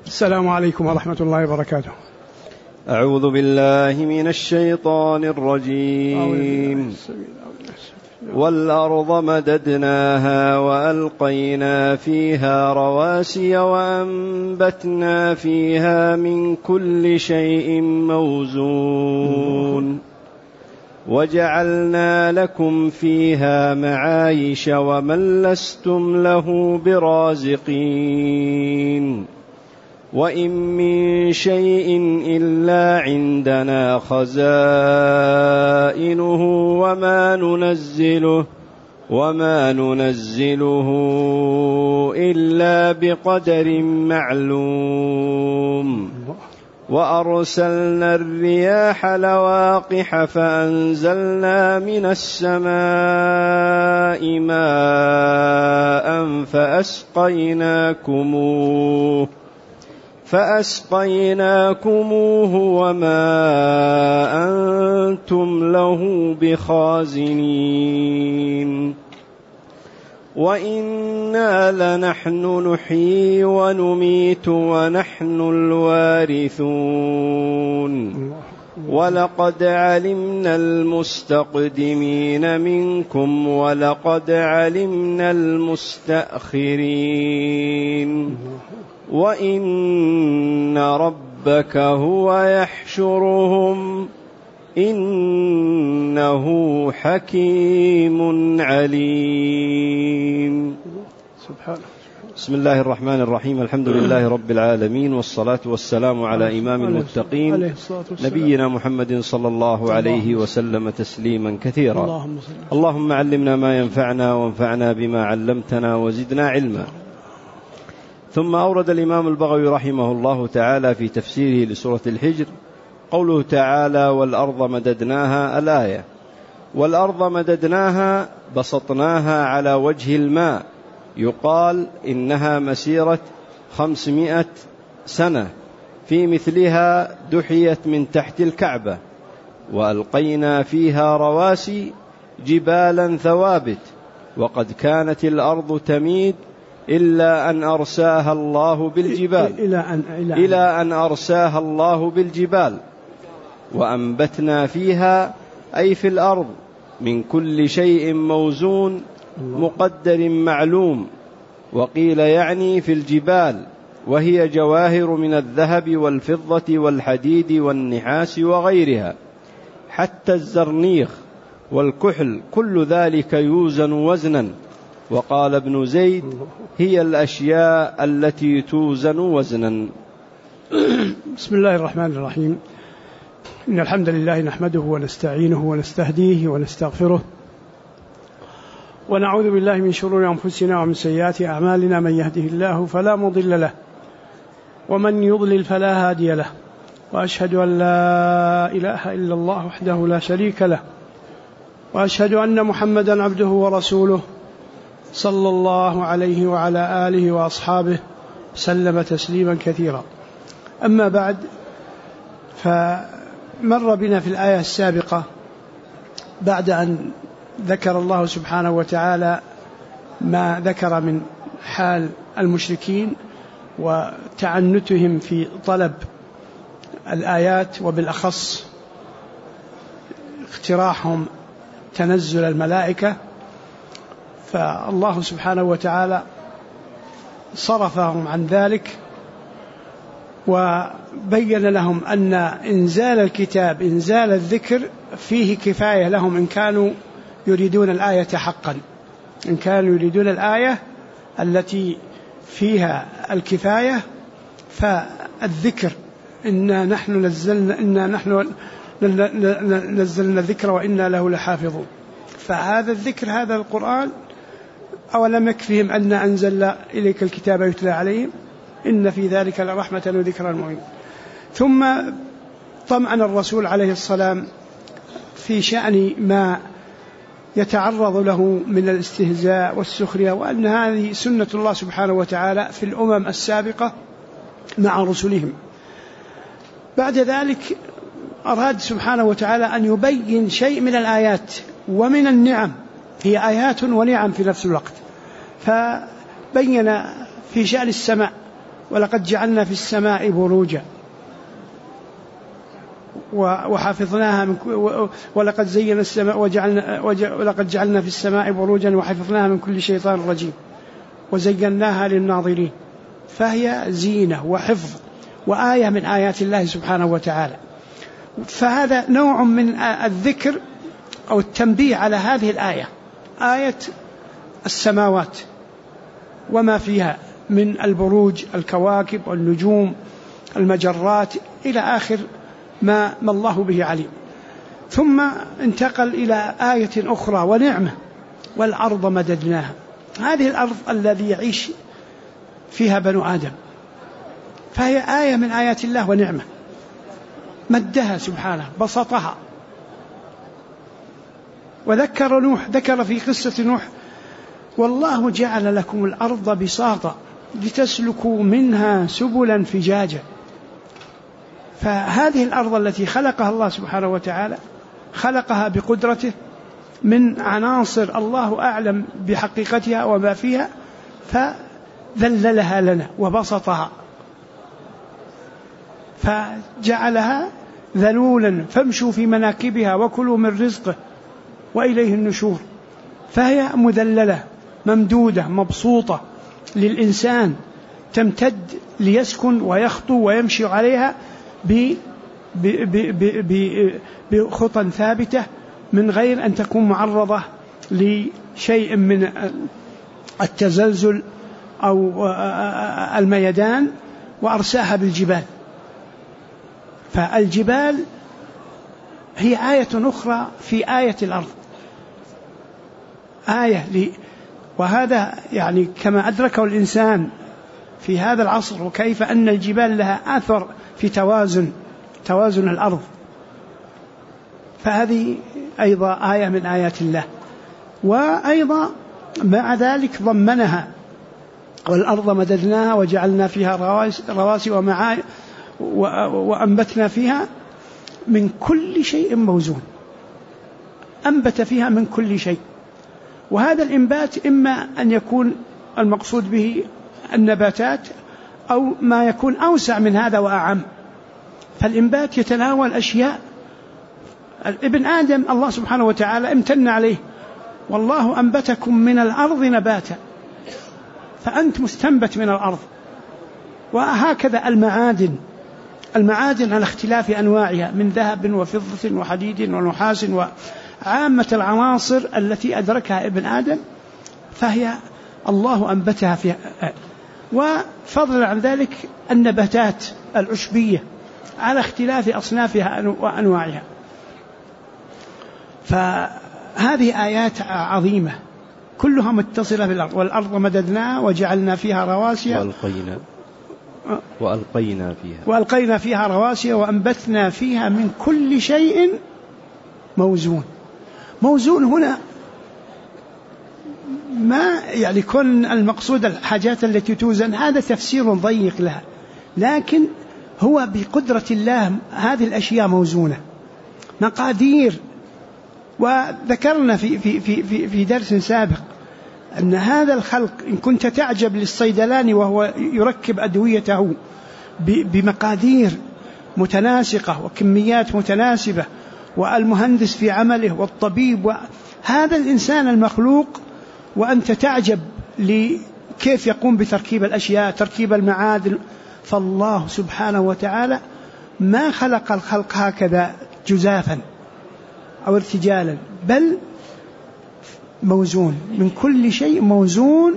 السلام عليكم ورحمة الله وبركاته. أعوذ بالله من الشيطان الرجيم. والأرض مددناها وألقينا فيها رواسي وأنبتنا فيها من كل شيء موزون وجعلنا لكم فيها معايش ومن لستم له برازقين وإن من شيء إلا عندنا خزائنه وما ننزله إلا بقدر معلوم وأرسلنا الرياح لواقح فأنزلنا من السماء ماء فأسقيناكموه وما أنتم له بخازنين وإنا لنحن نحيي ونميت ونحن الوارثون ولقد علمنا المستقدمين منكم ولقد علمنا المستأخرين وإن ربك هو يحشرهم إنه حكيم عليم. سبحانه. بسم الله الرحمن الرحيم. الحمد لله رب العالمين، والصلاة والسلام على إمام المتقين نبينا محمد صلى الله عليه وسلم تسليما كثيرا. اللهم علمنا ما ينفعنا وانفعنا بما علمتنا وزدنا علما. ثم أورد الإمام البغوي رحمه الله تعالى في تفسيره لسورة الحجر قوله تعالى: والأرض مددناها. الآية: والأرض مددناها بسطناها على وجه الماء، يقال إنها مسيرة 500 سنة، في مثلها دحيت من تحت الكعبة، وألقينا فيها رواسي جبالا ثوابت، وقد كانت الأرض تميد إلا أن أرساها الله بالجبال وأنبتنا فيها، أي في الأرض، من كل شيء موزون مقدر معلوم. وقيل يعني في الجبال، وهي جواهر من الذهب والفضة والحديد والنحاس وغيرها، حتى الزرنيخ والكحل، كل ذلك يوزن وزنا. وقال ابن زيد: هي الأشياء التي توزن وزنا. بسم الله الرحمن الرحيم. إن الحمد لله نحمده ونستعينه ونستهديه ونستغفره، ونعوذ بالله من شرور أنفسنا ومن سيئات أعمالنا، من يهده الله فلا مضل له ومن يضلل فلا هادي له، وأشهد أن لا إله إلا الله وحده لا شريك له، وأشهد أن محمدا عبده ورسوله صلى الله عليه وعلى آله وأصحابه سلم تسليما كثيرا. أما بعد، فمر بنا في الآية السابقة بعد أن ذكر الله سبحانه وتعالى ما ذكر من حال المشركين وتعنتهم في طلب الآيات، وبالأخص اقتراحهم تنزل الملائكة، فالله سبحانه وتعالى صرفهم عن ذلك وبين لهم أن إنزال الكتاب، إنزال الذكر، فيه كفاية لهم إن كانوا يريدون الآية حقا، إن كانوا يريدون الآية التي فيها الكفاية، فالذكر إنا نحن نزلنا الذكر وإنا له لحافظون. فهذا الذكر، هذا القرآن، أولم يكفهم أن أنزلنا إليك الكتاب يتلى عليهم إن في ذلك لرحمة وذكرى مؤمن. ثم طمأن الرسول عليه السلام في شأن ما يتعرض له من الاستهزاء والسخرية، وأن هذه سنة الله سبحانه وتعالى في الأمم السابقة مع رسلهم. بعد ذلك أراد سبحانه وتعالى أن يبين شيء من الآيات ومن النعم، هي آيات ونعم في نفس الوقت، فبين في شأن السماء ولقد جعلنا في السماء بروجا وحفظناها من ولقد زينا السماء ولقد جعلنا في السماء بروجا وحفظناها من كل شيطان رجيم وزيناها للناظرين. فهي زينة وحفظ وآية من آيات الله سبحانه وتعالى. فهذا نوع من الذكر أو التنبيه على هذه الآية، آية السماوات وما فيها من البروج، الكواكب والنجوم، المجرات، إلى آخر ما الله به عليم. ثم انتقل إلى آية أخرى ونعمة، والأرض مددناها. هذه الأرض الذي يعيش فيها بنو آدم، فهي آية من آيات الله ونعمة، مدها سبحانه، بسطها. وذكر نوح، ذكر في قصة نوح: والله جعل لكم الأرض بساطا لتسلكوا منها سبلا فجاجا. فهذه الأرض التي خلقها الله سبحانه وتعالى خلقها بقدرته من عناصر الله أعلم بحقيقتها وما فيها، فذللها لنا وبسطها، فجعلها ذلولا فامشوا في مناكبها وكلوا من رزقه وإليه النشور. فهي مذللة ممدودة مبسوطة للإنسان، تمتد ليسكن ويخطو ويمشي عليها بخطى ثابتة من غير أن تكون معرضة لشيء من التزلزل أو الميدان. وأرساها بالجبال. فالجبال هي آية أخرى في آية الأرض، وهذا يعني كما أدركه الإنسان في هذا العصر، وكيف أن الجبال لها أثر في توازن الأرض. فهذه أيضا آية من آيات الله. وأيضا مع ذلك ضمنها: والأرض مددناها وجعلنا فيها رواسي وأنبتنا فيها من كل شيء موزون. أنبت فيها من كل شيء. وهذا الإنبات إما أن يكون المقصود به النباتات، أو ما يكون أوسع من هذا وأعم. فالإنبات يتناول أشياء. ابن آدم الله سبحانه وتعالى امتن عليه: والله أنبتكم من الأرض نباتا، فأنت مستنبت من الأرض. وهكذا المعادن على اختلاف أنواعها من ذهب وفضة وحديد ونحاس وعامة العناصر التي أدركها ابن آدم، فهي الله أنبتها فيها. وفضلا عن ذلك النباتات العشبية على اختلاف أصنافها وأنواعها. فهذه آيات عظيمة كلها متصلة بالأرض. والأرض مددناها وجعلنا فيها رواسي وألقينا فيها رواسي وأنبتنا فيها من كل شيء موزون. موزون هنا ما يعني كل المقصود الحاجات التي توزن، هذا تفسير ضيق لها، لكن هو بقدرة الله هذه الأشياء موزونة مقادير. وذكرنا في درس سابق أن هذا الخلق، إن كنت تعجب للصيدلاني وهو يركب أدويته بمقادير متناسقة وكميات متناسبة، والمهندس في عمله والطبيب، وهذا الإنسان المخلوق، وأنت تعجب لكيف يقوم بتركيب الأشياء، تركيب المعادن. فالله سبحانه وتعالى ما خلق الخلق هكذا جزافا أو ارتجالا، بل موزون من كل شيء، موزون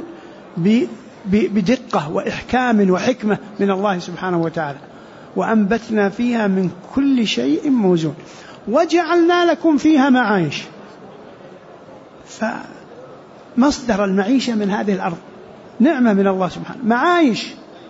بدقة وإحكام وحكمة من الله سبحانه وتعالى. وأنبتنا فيها من كل شيء موزون وجعلنا لكم فيها معايش. فمصدر المعيشة من هذه الأرض نعمة من الله سبحانه، معايش.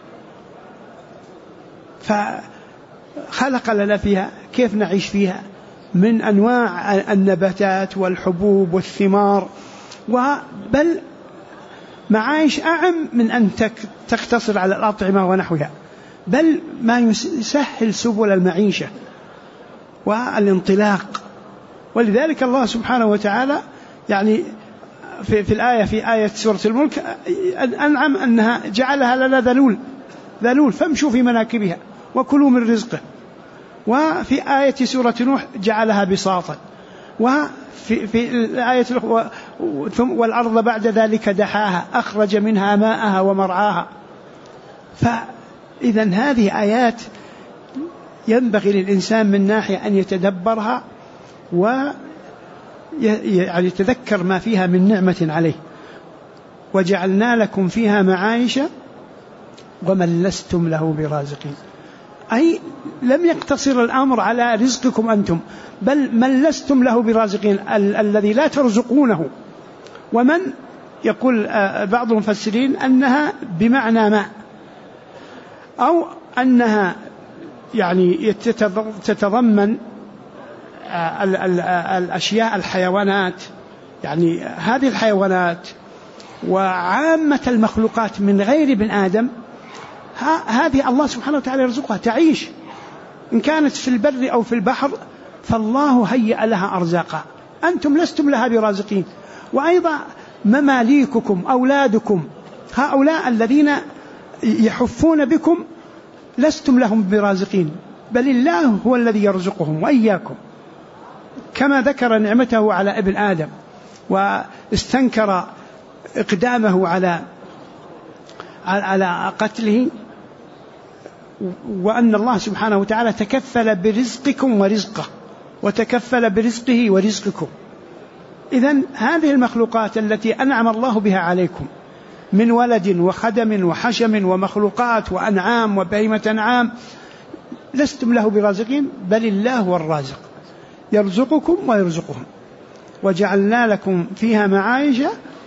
فخلق لنا فيها كيف نعيش فيها من أنواع النباتات والحبوب والثمار، بل معايش أعم من أن تقتصر على الأطعمة ونحوها، بل ما يسهل سبل المعيشة والانطلاق. ولذلك الله سبحانه وتعالى يعني في الآية في آية سورة الملك أنعم أنها جعلها لنا ذلول ذلول فامشوا في مناكبها وكلوا من رزقه. وفي آية سورة نوح جعلها بساطا. وفي الآية والأرض بعد ذلك دحاها أخرج منها ماءها ومرعاها. فإذا هذه آيات ينبغي للإنسان من ناحية أن يتدبرها ويتذكر ما فيها من نعمة عليه. وجعلنا لكم فيها معايش ومن لستم له برازقين، أي لم يقتصر الأمر على رزقكم أنتم، بل من لستم له برازقين، الذي لا ترزقونه. ومن يقول بعض المفسرين أنها بمعنى ما، أو أنها يعني تتضمن الأشياء الحيوانات، يعني هذه الحيوانات وعامة المخلوقات من غير ابن آدم، هذه الله سبحانه وتعالى يرزقها تعيش، إن كانت في البر أو في البحر فالله هيأ لها أرزاقها، أنتم لستم لها برازقين. وأيضا مماليككم أولادكم هؤلاء الذين يحفون بكم لستم لهم برازقين، بل الله هو الذي يرزقهم وإياكم، كما ذكر نعمته على ابن آدم واستنكر إقدامه على قتله، وأن الله سبحانه وتعالى تكفل برزقكم ورزقه، وتكفل برزقه ورزقكم. إذن هذه المخلوقات التي أنعم الله بها عليكم من ولد وخدم وحشم ومخلوقات وأنعام وبهيمة أنعام، لستم له برازقين، بل الله هو الرازق يرزقكم ويرزقهم. وجعلنا لكم فيها معايش،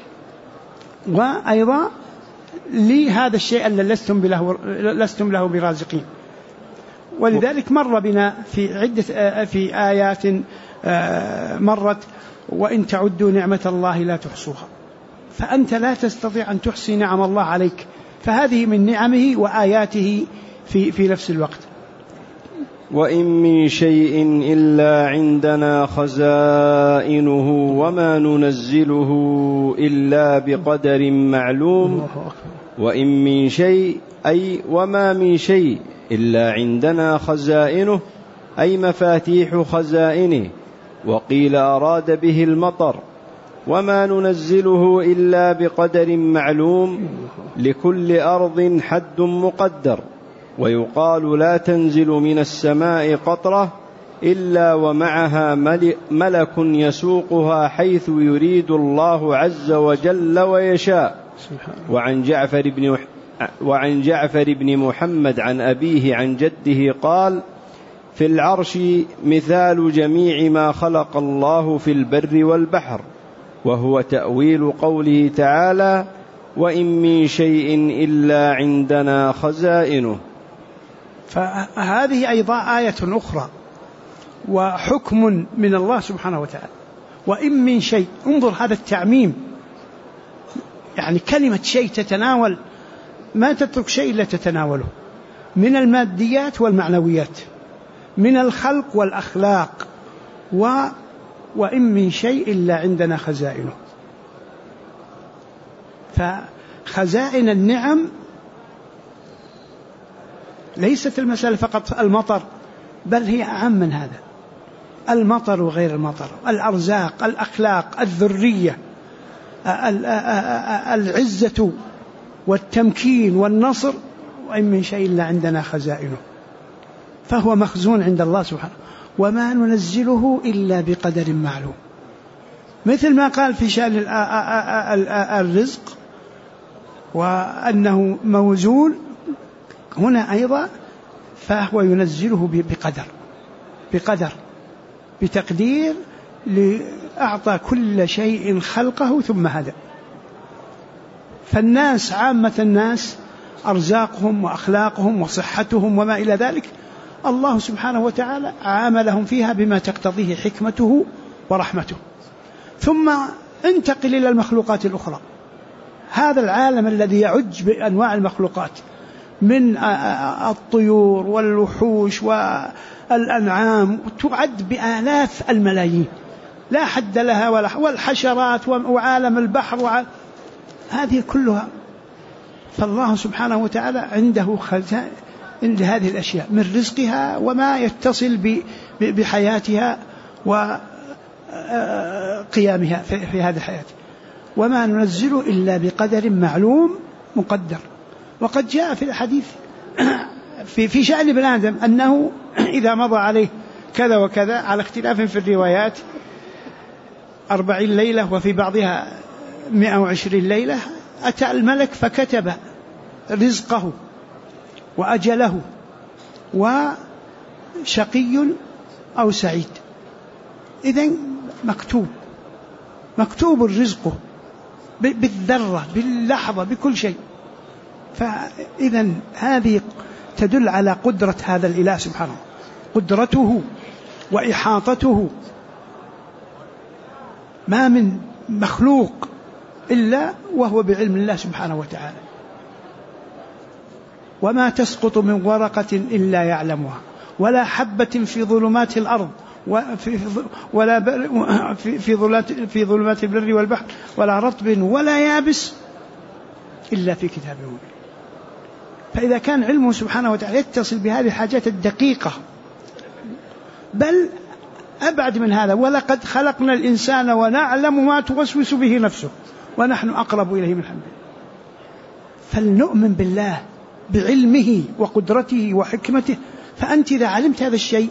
وأيضا لهذا الشيء الذي لستم له برازقين. ولذلك مر بنا في آيات مرت وإن تعدوا نعمة الله لا تحصوها، فأنت لا تستطيع أن تحصي نعم الله عليك، فهذه من نعمه وآياته في نفس الوقت. وإن من شيء إلا عندنا خزائنه وما ننزله إلا بقدر معلوم. وإن من شيء أي وما من شيء إلا عندنا خزائنه أي مفاتيح خزائنه. وقيل أراد به المطر. وما ننزله إلا بقدر معلوم، لكل أرض حد مقدر. ويقال لا تنزل من السماء قطرة إلا ومعها ملك يسوقها حيث يريد الله عز وجل ويشاء. وعن جعفر بن محمد عن أبيه عن جده قال: في العرش مثال جميع ما خلق الله في البر والبحر، وهو تأويل قوله تعالى: وإن من شيء إلا عندنا خزائنه. فهذه أيضا آية أخرى وحكم من الله سبحانه وتعالى. وإن من شيء، انظر هذا التعميم، يعني كلمة شيء تتناول، ما تترك شيء إلا تتناوله، من الماديات والمعنويات، من الخلق والأخلاق. وإن من شيء إلا عندنا خزائنه. فخزائن النعم ليست المسألة فقط المطر، بل هي أعم من هذا، المطر وغير المطر، الأرزاق، الأخلاق، الذرية، العزة والتمكين والنصر. وإن من شيء إلا عندنا خزائنه، فهو مخزون عند الله سبحانه. وما ننزله إلا بقدر معلوم، مثل ما قال في شأن الرزق وأنه موزون، هنا أيضا فهو ينزله بقدر بتقدير، لأعطى كل شيء خلقه ثم هدى. فالناس عامة الناس أرزاقهم وأخلاقهم وصحتهم وما إلى ذلك الله سبحانه وتعالى عاملهم فيها بما تقتضيه حكمته ورحمته. ثم انتقل إلى المخلوقات الأخرى، هذا العالم الذي يعج بأنواع المخلوقات من الطيور والوحوش والأنعام، تعد بآلاف الملايين لا حد لها، والحشرات وعالم البحر هذه كلها. فالله سبحانه وتعالى عنده خزائن عند هذه الأشياء من رزقها وما يتصل بحياتها وقيامها في هذه الحياة، وما ننزل إلا بقدر معلوم مقدر. وقد جاء في الحديث في شأن ابن آدم أنه إذا مضى عليه كذا وكذا على اختلاف في الروايات 40 ليلة وفي بعضها 120 ليلة، أتى الملك فكتب رزقه وأجله وشقي أو سعيد. إذن مكتوب الرزق بالذرة باللحظة بكل شيء. فإذن هذه تدل على قدرة هذا الإله سبحانه، قدرته وإحاطته، ما من مخلوق إلا وهو بعلم الله سبحانه وتعالى. وما تسقط من ورقة إلا يعلمها، ولا حبة في ظلمات الأرض ولا في ظلمات البر والبحر، ولا رطب ولا يابس إلا في كتاب مبين. فإذا كان علمه سبحانه وتعالى يتصل بهذه الحاجات الدقيقة، بل أبعد من هذا، ولقد خلقنا الإنسان ونعلم ما توسوس به نفسه ونحن أقرب إليه من حبل. فلنؤمن بالله بعلمه وقدرته وحكمته. فأنت إذا علمت هذا الشيء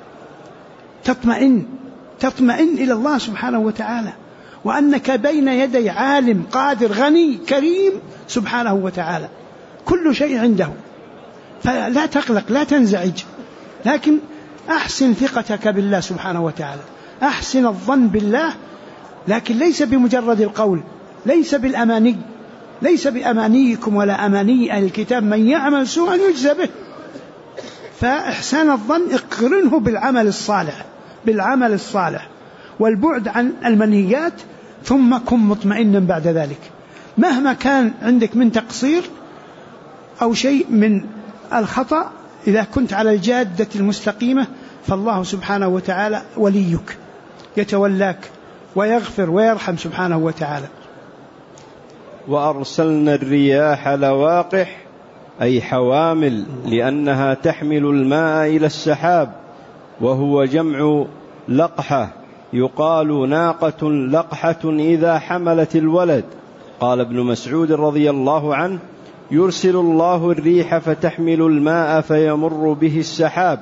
تطمئن إلى الله سبحانه وتعالى، وأنك بين يدي عالم قادر غني كريم سبحانه وتعالى، كل شيء عنده. فلا تقلق، لا تنزعج، لكن أحسن ثقتك بالله سبحانه وتعالى، أحسن الظن بالله، لكن ليس بمجرد القول، ليس بالأماني، ليس بأمانيكم ولا أماني أهل الكتاب، من يعمل سوءا يجزى به. فإحسان الظن اقرنه بالعمل الصالح والبعد عن المنهيات، ثم كن مطمئنا بعد ذلك. مهما كان عندك من تقصير أو شيء من الخطأ، إذا كنت على الجادة المستقيمة فالله سبحانه وتعالى وليك، يتولاك ويغفر ويرحم سبحانه وتعالى. وأرسلنا الرياح لواقح أي حوامل، لأنها تحمل الماء إلى السحاب، وهو جمع لقحة، يقال ناقة لقحة إذا حملت الولد. قال ابن مسعود رضي الله عنه: يرسل الله الريح فتحمل الماء فيمر به السحاب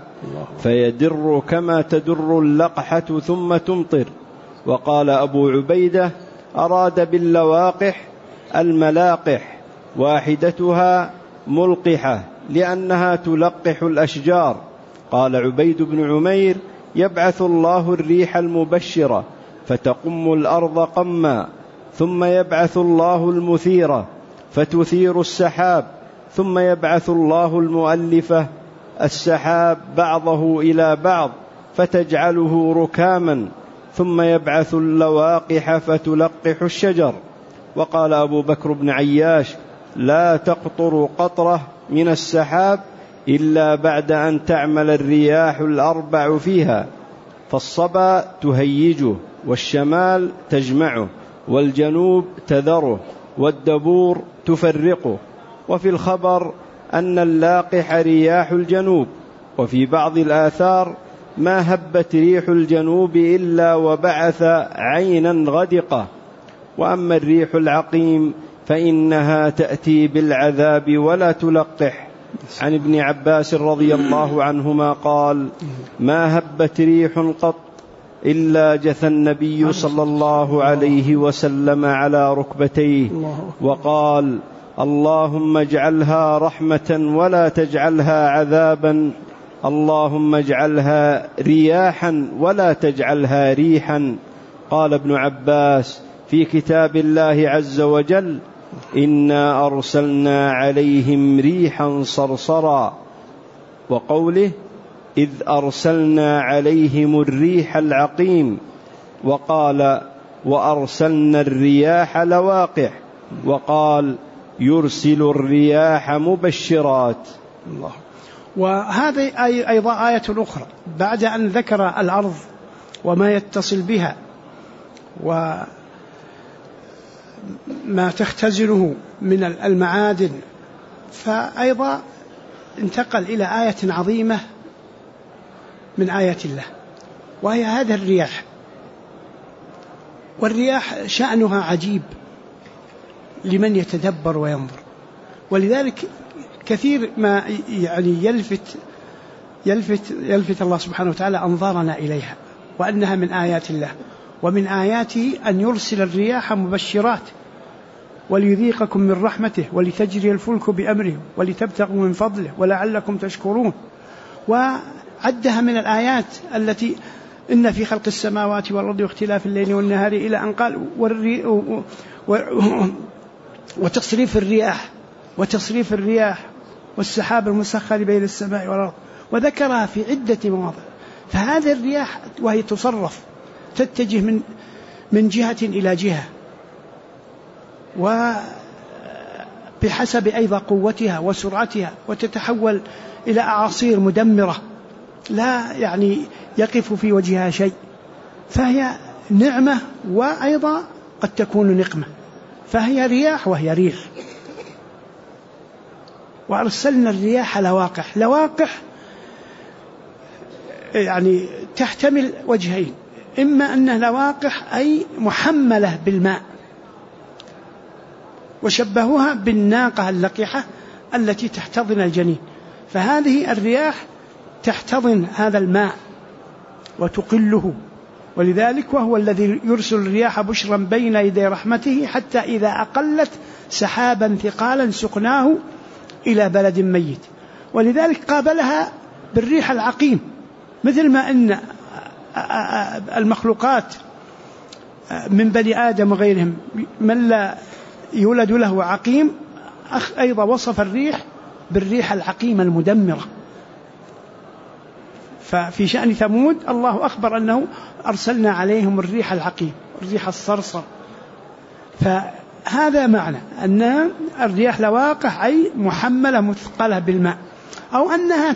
فيدر كما تدر اللقحة ثم تمطر. وقال أبو عبيدة: أراد باللواقح الملاقح، واحدتها ملقحة لأنها تلقح الأشجار. قال عبيد بن عمير: يبعث الله الريح المبشرة فتقم الأرض قما، ثم يبعث الله المثيرة فتثير السحاب، ثم يبعث الله المؤلفة السحاب بعضه إلى بعض فتجعله ركاما، ثم يبعث اللواقح فتلقح الشجر. وقال أبو بكر بن عياش: لا تقطر قطرة من السحاب إلا بعد أن تعمل الرياح الأربع فيها، فالصبا تهيجه، والشمال تجمعه، والجنوب تذره، والدبور تفرقه. وفي الخبر أن اللاقح رياح الجنوب. وفي بعض الآثار: ما هبت ريح الجنوب إلا وبعث عينا غدقة. وأما الريح العقيم فإنها تأتي بالعذاب ولا تلقح. عن ابن عباس رضي الله عنهما قال: ما هبت ريح قط إلا جثى النبي صلى الله عليه وسلم على ركبتيه وقال: اللهم اجعلها رحمة ولا تجعلها عذابا، اللهم اجعلها رياحا ولا تجعلها ريحا. قال ابن عباس في كتاب الله عز وجل: إنا أرسلنا عليهم ريحا صرصرا. وقوله: إذ أرسلنا عليهم الريح العقيم. وقال: وأرسلنا الرياح لواقح. وقال: يرسل الرياح مبشرات. الله. وهذه أيضا آية أخرى بعد أن ذكر الأرض وما يتصل بها وما تختزنه من المعادن فأيضا انتقل إلى آية عظيمة من آيات الله، وهي هذا الرياح. والرياح شأنها عجيب لمن يتدبر وينظر، ولذلك كثير ما يعني يلفت الله سبحانه وتعالى أنظارنا إليها، وأنها من آيات الله. ومن آياته أن يرسل الرياح مبشرات وليذيقكم من رحمته ولتجري الفلك بأمره ولتبتغوا من فضله ولعلكم تشكرون. وعدها من الآيات التي إن في خلق السماوات والأرض واختلاف الليل والنهار إلى أن قال وتصريف الرياح والسحاب المسخر بين السماء والأرض، وذكرها في عدة مواضع. فهذه الرياح وهي تصرف تتجه من جهة إلى جهة، وبحسب أيضا قوتها وسرعتها، وتتحول إلى أعاصير مدمرة لا يعني يقف في وجهها شيء. فهي نعمة وأيضا قد تكون نقمة، فهي رياح وهي ريح. وأرسلنا الرياح لواقح يعني تحتمل وجهين: إما أنها لواقح أي محملة بالماء، وشبهوها بالناقة اللقحة التي تحتضن الجنين، فهذه الرياح تحتضن هذا الماء وتقله. ولذلك وهو الذي يرسل الرياح بشرا بين يدي رحمته حتى إذا أقلت سحابا ثقالا سقناه إلى بلد ميت. ولذلك قابلها بالريح العقيم، مثل ما أن المخلوقات من بني آدم وغيرهم من لا يولد له عقيم، أيضا وصف الريح بالريح العقيمة المدمرة. ففي شأن ثمود الله أخبر أنه أرسلنا عليهم الريح العقيم، الريح الصرصر. فهذا معنى أن الرياح لواقح أي محملة مثقلة بالماء، أو أنها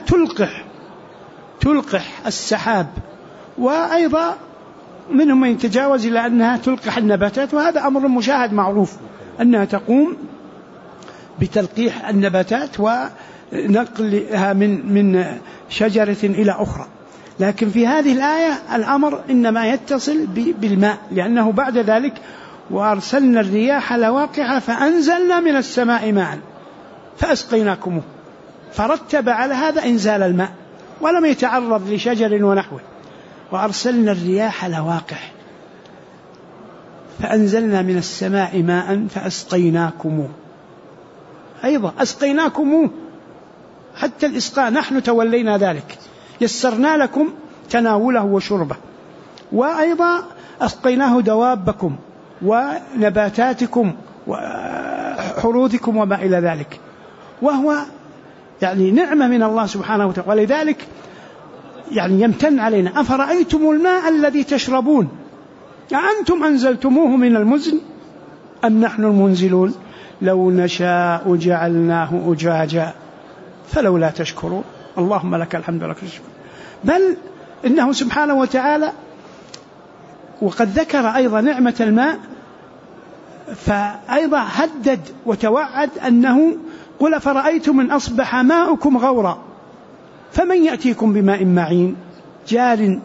تلقح السحاب. وأيضا منهم من يتجاوز إلى أنها تلقح النباتات، وهذا أمر مشاهد معروف أنها تقوم بتلقيح النباتات ونقلها من شجرة إلى أخرى. لكن في هذه الآية الأمر إنما يتصل بالماء، لأنه بعد ذلك وأرسلنا الرياح لواقح فأنزلنا من السماء ماء فأسقيناكموه، فرتب على هذا إنزال الماء ولم يتعرض لشجر ونحوه. وأرسلنا الرياح لواقح فأنزلنا من السماء ماء فأسقيناكموه، أيضا أسقيناكموه، حتى الإسقاء نحن تولينا ذلك، يسرنا لكم تناوله وشربه. وأيضا أسقيناه دوابكم ونباتاتكم وحروثكم وما إلى ذلك، وهو يعني نعمة من الله سبحانه وتعالى. ولذلك يعني يمتن علينا: أفرأيتم الماء الذي تشربون أأنتم أنزلتموه من المزن أم نحن المنزلون لو نشاء جعلناه أجاجا فلولا تشكرون. اللهم لك الحمد ولك الشكر. بل إنه سبحانه وتعالى وقد ذكر أيضا نعمة الماء، فأيضا هدد وتوعد أنه: قل فرأيتم من أصبح ماؤكم غورا فمن يأتيكم بماء معين جار.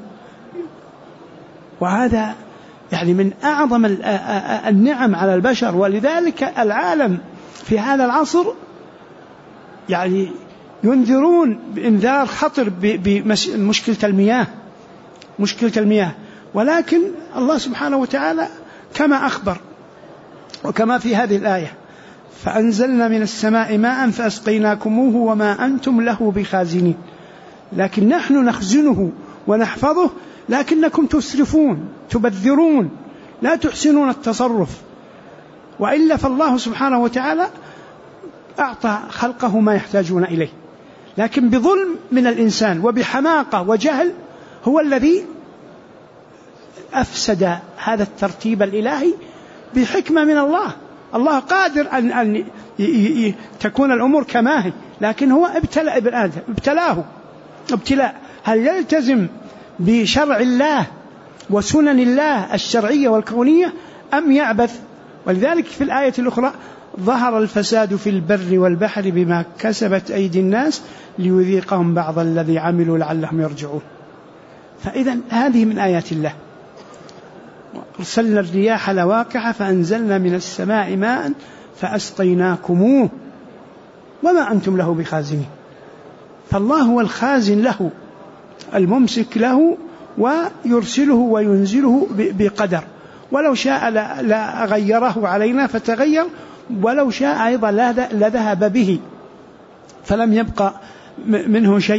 وهذا يعني من أعظم النعم على البشر. ولذلك العالم في هذا العصر يعني ينذرون بإنذار خطر بمشكلة المياه، ولكن الله سبحانه وتعالى كما أخبر وكما في هذه الآية: فأنزلنا من السماء ماء فأسقيناكموه وما أنتم له بخازنين. لكن نحن نخزنه ونحفظه، لكنكم تسرفون تبذرون لا تحسنون التصرف. وإلا فالله سبحانه وتعالى أعطى خلقه ما يحتاجون إليه، لكن بظلم من الإنسان وبحماقة وجهل هو الذي أفسد هذا الترتيب الإلهي بحكمة من الله. الله قادر أن تكون الأمور كما هي، لكن هو ابتلى ابن آدم، ابتلاه ابتلاء. هل يلتزم بشرع الله وسنن الله الشرعية والكونية أم يعبث؟ ولذلك في الآية الأخرى ظهر الفساد في البر والبحر بما كسبت أيدي الناس ليذيقهم بعض الذي عملوا لعلهم يرجعون. فإذا هذه من آيات الله. أرسلنا الرياح لواقح فأنزلنا من السماء ماء فأسقيناكموه وما أنتم له بخازنين. فالله هو الخازن له الممسك له ويرسله وينزله بقدر، ولو شاء لغيره علينا فتغير، ولو شاء أيضا لذهب به فلم يبقى منه شيء.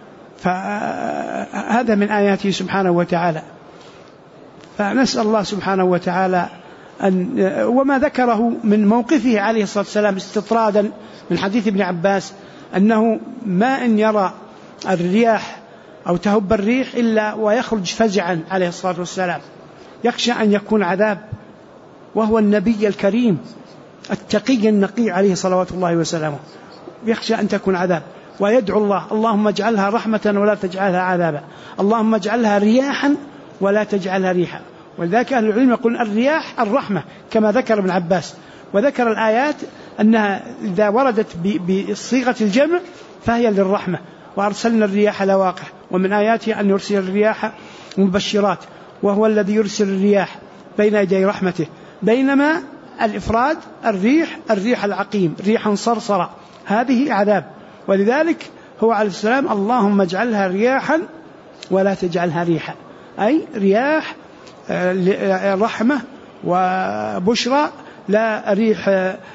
فهذا من آياته سبحانه وتعالى. فنسأل الله سبحانه وتعالى وما ذكره من موقفه عليه الصلاة والسلام استطرادا من حديث ابن عباس أنه ما إن يرى الرياح أو تهب الريح إلا ويخرج فزعا عليه الصلاة والسلام، يخشى أن يكون عذاب، وهو النبي الكريم التقي النقي عليه صلوات الله وسلامه، يخشى أن تكون عذاب، ويدعو الله اللهم اجعلها رحمة ولا تجعلها عذابا، اللهم اجعلها رياحا ولا تجعلها ريحا. ولذلك أهل العلم يقول الرياح الرحمة كما ذكر ابن عباس، وذكر الآيات أنها إذا وردت بصيغة الجمع فهي للرحمة. وأرسلنا الرياح لواقح، ومن آياته أن يرسل الرياح مبشرات، وهو الذي يرسل الرياح بين يدي رحمته. بينما الإفراد الريح العقيم ريحا صرصرا هذه عذاب. ولذلك هو عليه السلام اللهم اجعلها رياحا ولا تجعلها ريحا، أي رياح رحمة وبشرى لا ريح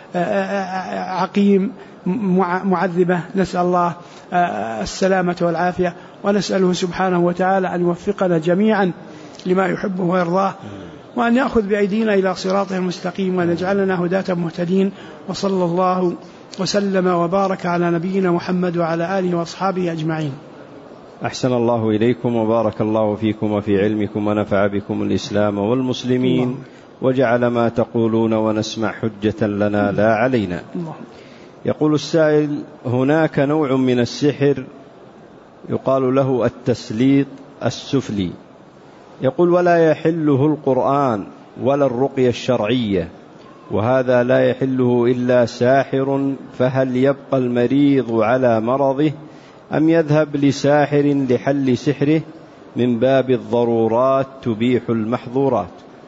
عقيم معذبة. نسأل الله السلامة والعافية، ونسأله سبحانه وتعالى أن يوفقنا جميعا لما يحبه ويرضاه، وأن يأخذ بأيدينا إلى صراطه المستقيم، وأن يجعلنا هداة مهتدين. وصلى الله وسلم وبارك على نبينا محمد وعلى آله وأصحابه أجمعين. أحسن الله إليكم وبارك الله فيكم وفي علمكم ونفع بكم الإسلام والمسلمين، وجعل ما تقولون ونسمع حجة لنا لا علينا. يقول السائل: هناك نوع من السحر يقال له التسليط السفلي، يقول ولا يحله القرآن ولا الرقية الشرعية، وهذا لا يحله إلا ساحر، فهل يبقى المريض على مرضه أم يذهب لساحر لحل سحره من باب الضرورات تبيح المحظورات؟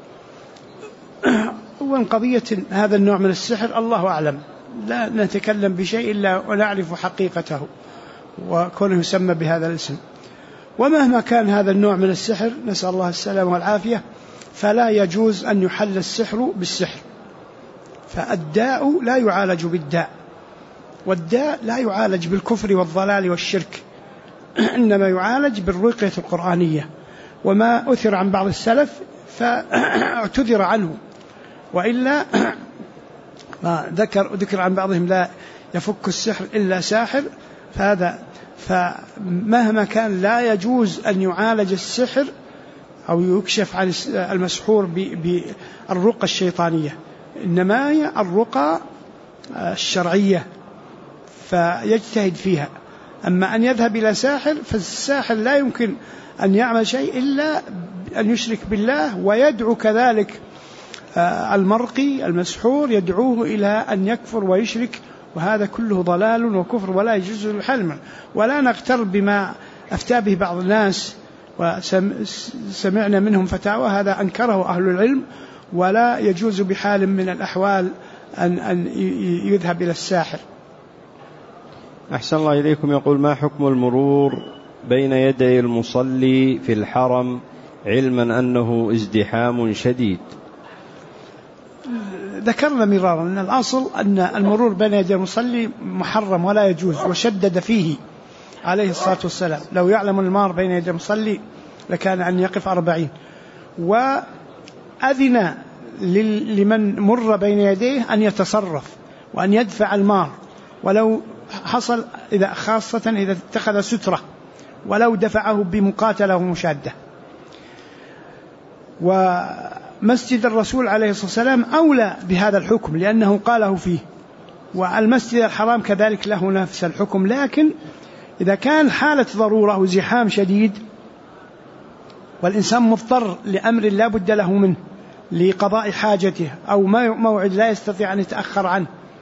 أولا قضية هذا النوع من السحر الله أعلم، لا نتكلم بشيء إلا ونعرف حقيقته وكونه يسمى بهذا الاسم. ومهما كان هذا النوع من السحر نسأل الله السلامة والعافية، فلا يجوز أن يحل السحر بالسحر. فالداء لا يعالج بالداء، والداء لا يعالج بالكفر والضلال والشرك، إنما يعالج بالرقية القرآنية. وما أثر عن بعض السلف فاعتذر عنه، وإلا ذكر عن بعضهم لا يفك السحر إلا ساحر. فمهما كان لا يجوز أن يعالج السحر أو يكشف عن المسحور بالرقى الشيطانية، إنما هي الرقى الشرعية فيجتهد فيها. أما أن يذهب إلى ساحر فالساحر لا يمكن أن يعمل شيء إلا أن يشرك بالله، ويدعو كذلك المرقي المسحور يدعوه إلى أن يكفر ويشرك، وهذا كله ضلال وكفر ولا يجوز الحلم. ولا نغتر بما أفتى به بعض الناس وسمعنا منهم فتاوى هذا أنكره أهل العلم، ولا يجوز بحال من الأحوال أن يذهب إلى الساحر. أحسن الله إليكم. يقول: ما حكم المرور بين يدي المصلي في الحرم علما أنه ازدحام شديد؟ ذكرنا مرارا أن الأصل أن المرور بين يدي المصلي محرم ولا يجوز، وشدد فيه عليه الصلاة والسلام: لو يعلم المار بين يدي المصلي لكان أن يقف 40. وأذن لمن مر بين يديه أن يتصرف وأن يدفع المار، ولو حصل خاصة إذا اتخذ سترة، ولو دفعه بمقاتلة ومشادة. ومسجد الرسول عليه الصلاة والسلام أولى بهذا الحكم لأنه قاله فيه، والمسجد الحرام كذلك له نفس الحكم. لكن إذا كان حالة ضرورة وزحام شديد والإنسان مضطر لأمر لا بد له منه لقضاء حاجته أو موعد لا يستطيع أن يتأخر عنه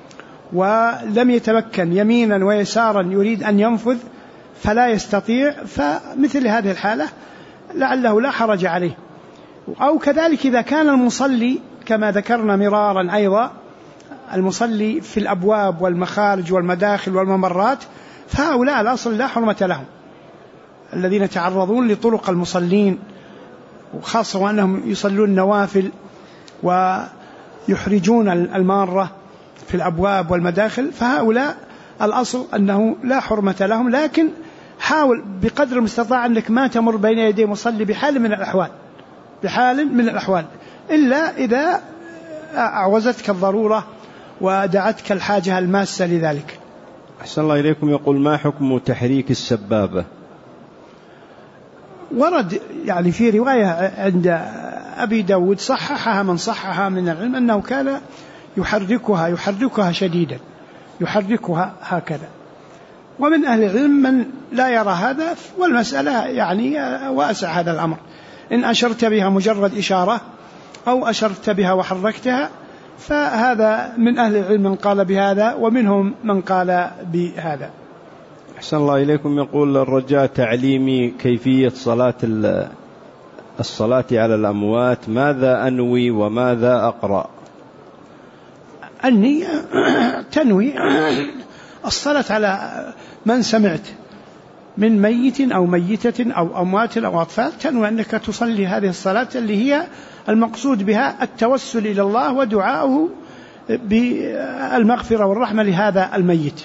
ولم يتمكن يمينا ويسارا يريد أن ينفذ فلا يستطيع، فمثل هذه الحالة لعله لا حرج عليه. أو كذلك إذا كان المصلي كما ذكرنا مرارا أيضا، المصلي في الأبواب والمخارج والمداخل والممرات، فهؤلاء الأصل لا حرمة لهم، الذين يتعرضون لطرق المصلين، وخاصة وأنهم يصلون نوافل ويحرجون المارة في الأبواب والمداخل، فهؤلاء الأصل أنه لا حرمة لهم. لكن حاول بقدر المستطاع أنك ما تمر بين يدي مصلي بحال من الأحوال إلا إذا أعوزتك الضرورة ودعتك الحاجة الماسة لذلك. أحسن الله إليكم. يقول: ما حكم تحريك السبابة؟ ورد يعني في رواية عند أبي داود صححها من صححها من العلم أنه كان يحركها شديدا، يحركها هكذا. ومن أهل العلم من لا يرى هذا، والمسألة يعني واسع هذا الأمر، إن أشرت بها مجرد إشارة أو أشرت بها وحركتها، فهذا من أهل العلم من قال بهذا ومنهم من قال بهذا. أحسن الله إليكم. يقول: الرجاء تعليمي كيفية الصلاة على الأموات، ماذا أنوي وماذا أقرأ؟ أني تنوي الصلاة على من سمعت من ميت أو ميتة أو أموات أو أطفال، تنوي أنك تصلي هذه الصلاة اللي هي المقصود بها التوسل إلى الله ودعاؤه بالمغفرة والرحمة لهذا الميت.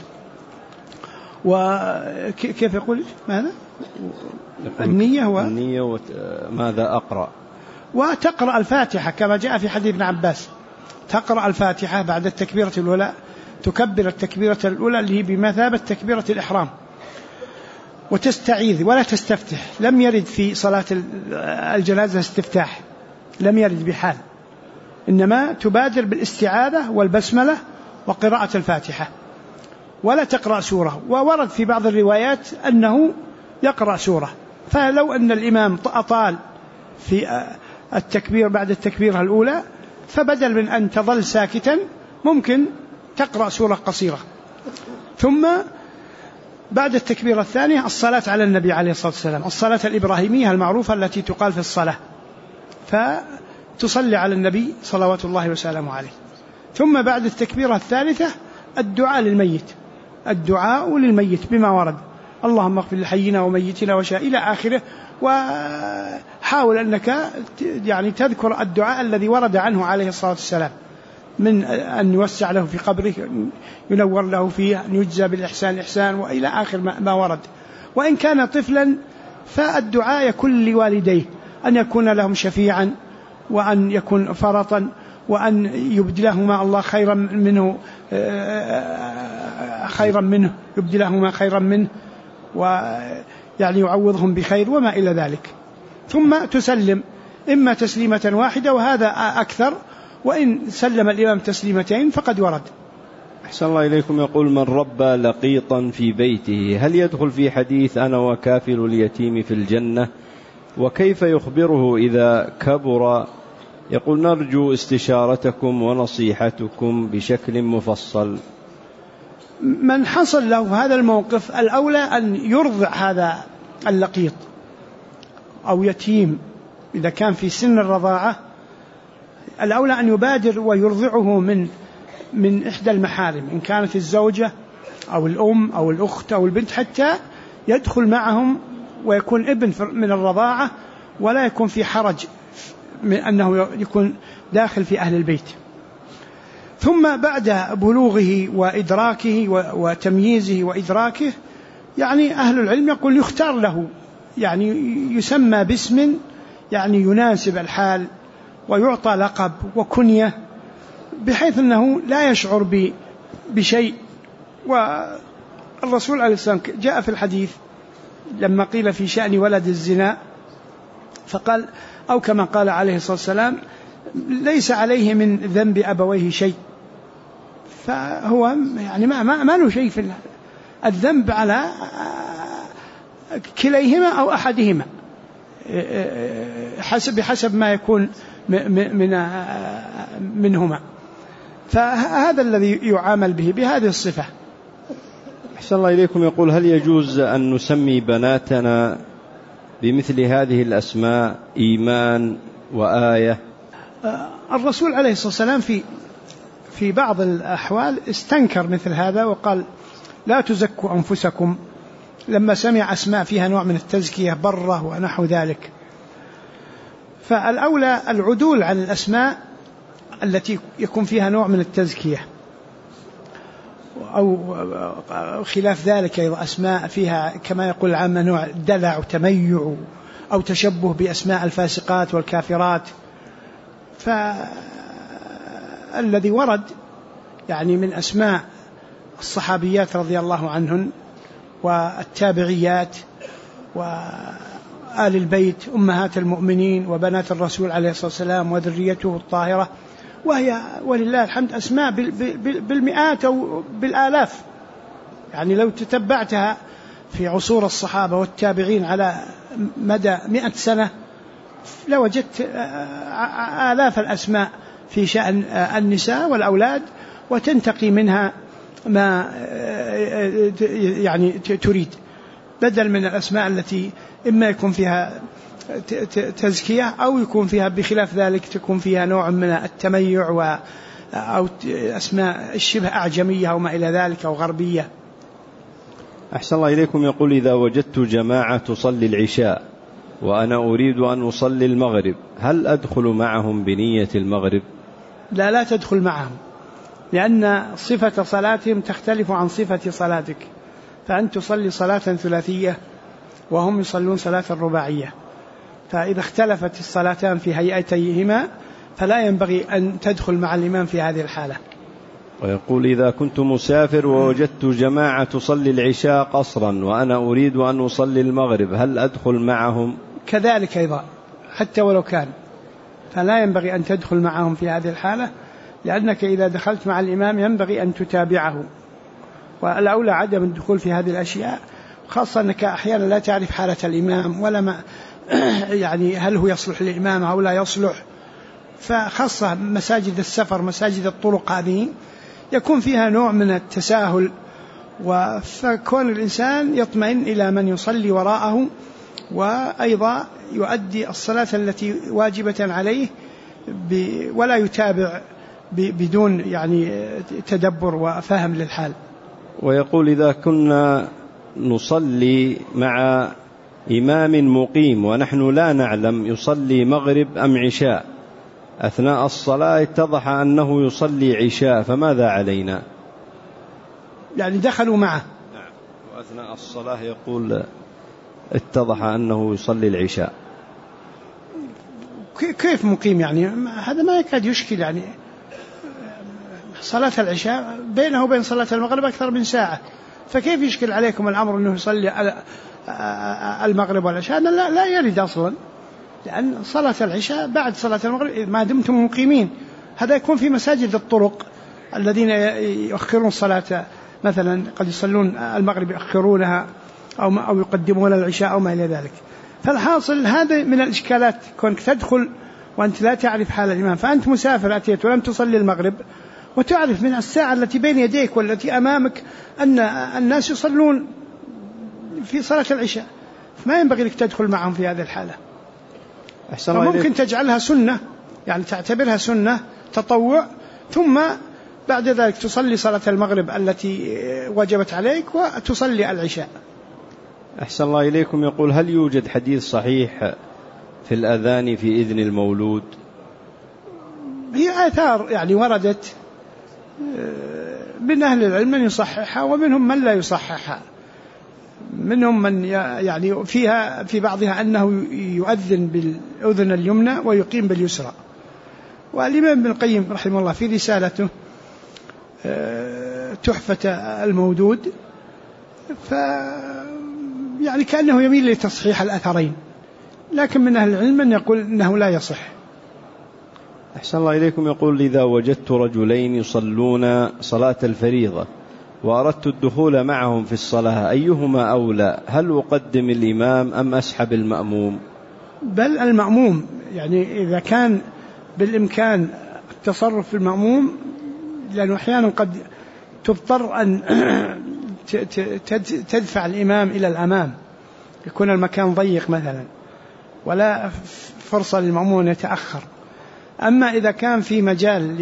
وكيف يقول ماذا؟ النية ماذا أقرأ؟ وتقرأ الفاتحة كما جاء في حديث ابن عباس، تقرأ الفاتحة بعد التكبيرة الأولى، تكبر التكبيرة الأولى اللي هي بمثابة تكبيرة الإحرام، وتستعيذ ولا تستفتح. لم يرد في صلاة الجنازة استفتاح، لم يرد بحال، إنما تبادر بالاستعاذة والبسملة وقراءة الفاتحة، ولا تقرأ سورة. وورد في بعض الروايات أنه يقرأ سورة، فلو أن الإمام أطال في التكبير بعد التكبيرة الأولى، فبدل من أن تظل ساكتا ممكن تقرأ سورة قصيرة. ثم بعد التكبيرة الثانية الصلاة على النبي عليه الصلاة والسلام، الصلاة الإبراهيمية المعروفة التي تقال في الصلاة، فتصلي على النبي صلوات الله وسلامه عليه. ثم بعد التكبيرة الثالثة الدعاء للميت، الدعاء للميت بما ورد: اللهم اغفر لحينا وميتنا وشاء إلى آخره. وحاول أنك يعني تذكر الدعاء الذي ورد عنه عليه الصلاة والسلام، من أن يوسع له في قبره، ينور له فيه، أن يجزى بالإحسان إحسان، وإلى آخر ما ورد. وإن كان طفلا فالدعاء يكون لوالديه، أن يكون لهم شفيعا، وأن يكون فرطا، وأن يبدلهما الله خيرا منه يبدلهما خيرا منه، ويعني يعوضهم بخير وما إلى ذلك. ثم تسلم إما تسليمة واحدة وهذا أكثر، وإن سلم الإمام تسليمتين فقد ورد. أحسن الله إليكم. يقول: من ربى لقيطا في بيته هل يدخل في حديث أنا وكافل اليتيم في الجنة؟ وكيف يخبره إذا كبر؟ يقول: نرجو استشارتكم ونصيحتكم بشكل مفصل. من حصل له هذا الموقف الأولى أن يرضع هذا اللقيط أو يتيم، إذا كان في سن الرضاعة الأولى أن يبادر ويرضعه من إحدى المحارم، إن كانت الزوجة أو الأم أو الأخت أو البنت، حتى يدخل معهم ويكون ابن من الرضاعة، ولا يكون في حرج من أنه يكون داخل في أهل البيت. ثم بعد بلوغه وإدراكه وتمييزه وإدراكه، يعني أهل العلم يقول يختار له، يعني يسمى باسم يعني يناسب الحال، ويعطى لقب وكنية بحيث أنه لا يشعر بشيء. والرسول عليه السلام جاء في الحديث لما قيل في شأن ولد الزنا فقال، أو كما قال عليه الصلاة والسلام: ليس عليه من ذنب أبويه شيء. فهو يعني ما له شيء في الذنب على كليهما أو أحدهما بحسب ما يكون منهما. فهذا الذي يعامل به بهذه الصفة. أحسن الله إليكم. يقول: هل يجوز أن نسمي بناتنا بمثل هذه الأسماء، إيمان وآية؟ الرسول عليه الصلاة والسلام في بعض الأحوال استنكر مثل هذا وقال: لا تزكوا أنفسكم، لما سمع أسماء فيها نوع من التزكية، بره ونحو ذلك. فالأولى العدول عن الأسماء التي يكون فيها نوع من التزكية، أو خلاف ذلك أيضا أسماء فيها كما يقول العامة نوع دلع وتميع أو تشبه بأسماء الفاسقات والكافرات. فالذي ورد يعني من أسماء الصحابيات رضي الله عنهن والتابعيات وآل البيت أمهات المؤمنين وبنات الرسول عليه الصلاة والسلام وذريته الطاهرة، وهي ولله الحمد أسماء بالمئات أو بالآلاف. يعني لو تتبعتها في عصور الصحابة والتابعين على مدى 100 سنة لوجدت آلاف الأسماء في شأن النساء والأولاد، وتنتقي منها ما يعني تريد، بدل من الأسماء التي إما يكون فيها تزكية أو يكون فيها بخلاف ذلك تكون فيها نوع من التميع أو أسماء الشبه أعجمية أو ما إلى ذلك أو غربية. أحسن الله إليكم. يقول: إذا وجدت جماعة تصلي العشاء وأنا أريد أن أصلي المغرب، هل أدخل معهم بنية المغرب؟ لا تدخل معهم، لأن صفة صلاتهم تختلف عن صفة صلاتك، فأنت تصلي صلاة ثلاثية وهم يصلون صلاة رباعية، فإذا اختلفت الصلاتان في هيئتيهما فلا ينبغي أن تدخل مع الإمام في هذه الحالة. ويقول: إذا كنت مسافر ووجدت جماعة تصلي العشاء قصرا وأنا أريد أن أصلي المغرب، هل أدخل معهم؟ كذلك أيضا حتى ولو كان، فلا ينبغي أن تدخل معهم في هذه الحالة، لأنك إذا دخلت مع الإمام ينبغي أن تتابعه، والأولى عدم الدخول في هذه الأشياء، خاصة أنك أحيانا لا تعرف حالة الإمام ولا ما يعني هل هو يصلح للإمام أو لا يصلح. فخاصة مساجد السفر مساجد الطرق هذه يكون فيها نوع من التساهل، فكون الإنسان يطمئن إلى من يصلي وراءه، وأيضا يؤدي الصلاة التي واجبة عليه ولا يتابع بدون يعني تدبر وفهم للحال. ويقول: إذا كنا نصلي مع إمام مقيم ونحن لا نعلم يصلي مغرب أم عشاء، أثناء الصلاة اتضح أنه يصلي عشاء، فماذا علينا؟ يعني دخلوا معه. نعم. وأثناء الصلاة يقول اتضح أنه يصلي العشاء. كيف مقيم؟ يعني هذا ما يكاد يشكل. يعني صلاة العشاء بينه وبين صلاة المغرب أكثر من ساعة، فكيف يشكل عليكم الأمر أنه يصلي المغرب والعشاء؟ لا يرد أصلا، لأن صلاة العشاء بعد صلاة المغرب ما دمتم مقيمين. هذا يكون في مساجد الطرق الذين يؤخرون الصلاة، مثلا قد يصلون المغرب يؤخرونها أو يقدمون العشاء أو ما إلى ذلك. فالحاصل هذا من الإشكالات، كونك تدخل وأنت لا تعرف حال الإمام، فأنت مسافر أتيت ولم تصلي المغرب وتعرف من الساعة التي بين يديك والتي أمامك أن الناس يصلون في صلاة العشاء، ما ينبغي لك تدخل معهم في هذه الحالة. فممكن تجعلها سنة، يعني تعتبرها سنة تطوع، ثم بعد ذلك تصلي صلاة المغرب التي وجبت عليك وتصلي العشاء. أحسن الله إليكم. يقول: هل يوجد حديث صحيح في الأذان في إذن المولود؟ هي آثار يعني وردت من أهل العلم من يصححها ومنهم من لا يصححها. منهم من يعني فيها في بعضها أنه يؤذن بالأذن اليمنى ويقيم باليسرى. والإمام ابن القيم رحمه الله في رسالته تحفة المودود يعني كأنه يميل لتصحيح الأثرين، لكن من أهل العلم من يقول أنه لا يصح. أحسن الله إليكم. يقول: إذا وجدت رجلين يصلون صلاة الفريضة وأردت الدخول معهم في الصلاة، أيهما أولى؟ هل أقدم الإمام أم أسحب المأموم؟ بل المأموم، يعني إذا كان بالإمكان التصرف في المأموم لأنه أحيانا قد تضطر أن تدفع الإمام إلى الأمام، يكون المكان ضيق مثلا ولا فرصة للمأمون يتأخر. أما إذا كان في مجال